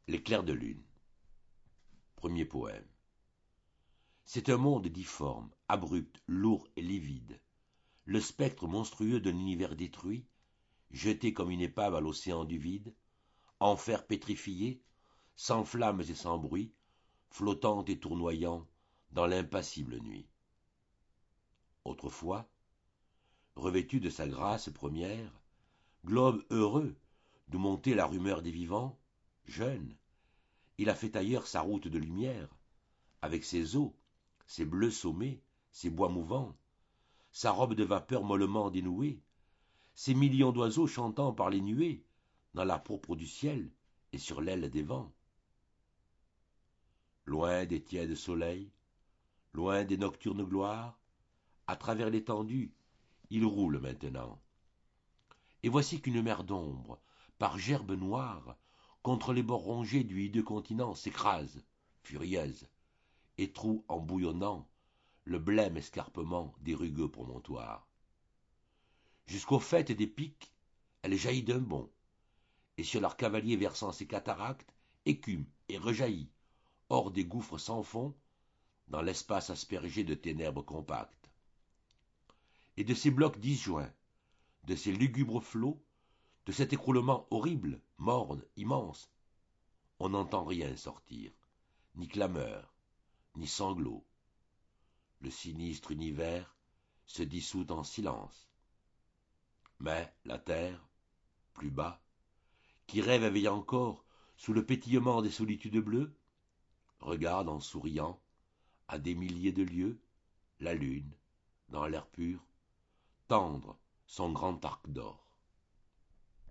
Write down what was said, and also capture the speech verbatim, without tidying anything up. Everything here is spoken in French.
L'éclair de lune. Premier poème. C'est un monde difforme, abrupt, lourd et livide, le spectre monstrueux d'un univers détruit, jeté comme une épave à l'océan du vide, enfer pétrifié, sans flammes et sans bruit, flottant et tournoyant dans l'impassible nuit. Autrefois, revêtu de sa grâce première, globe heureux d'où montait la rumeur des vivants, jeune, il a fait ailleurs sa route de lumière, avec ses eaux, ses bleus sommets, ses bois mouvants, sa robe de vapeur mollement dénouée, ses millions d'oiseaux chantant par les nuées, dans la pourpre du ciel et sur l'aile des vents. Loin des tièdes soleils, loin des nocturnes gloires, à travers l'étendue, il roule maintenant. Et voici qu'une mer d'ombre, par gerbes noires, contre les bords rongés du hideux continent s'écrase, furieuse, et troue en bouillonnant le blême escarpement des rugueux promontoires. Jusqu'au faîte des pics, elle jaillit d'un bond, et sur leurs cavaliers versant ses cataractes, écume et rejaillit, hors des gouffres sans fond, dans l'espace aspergé de ténèbres compactes. Et de ces blocs disjoints, de ces lugubres flots, de cet écroulement horrible, morne, immense, on n'entend rien sortir, ni clameur, ni sanglots. Le sinistre univers se dissout en silence. Mais la terre, plus bas, qui rêve et veille encore sous le pétillement des solitudes bleues, regarde en souriant, à des milliers de lieues, la lune, dans l'air pur, tendre son grand arc d'or.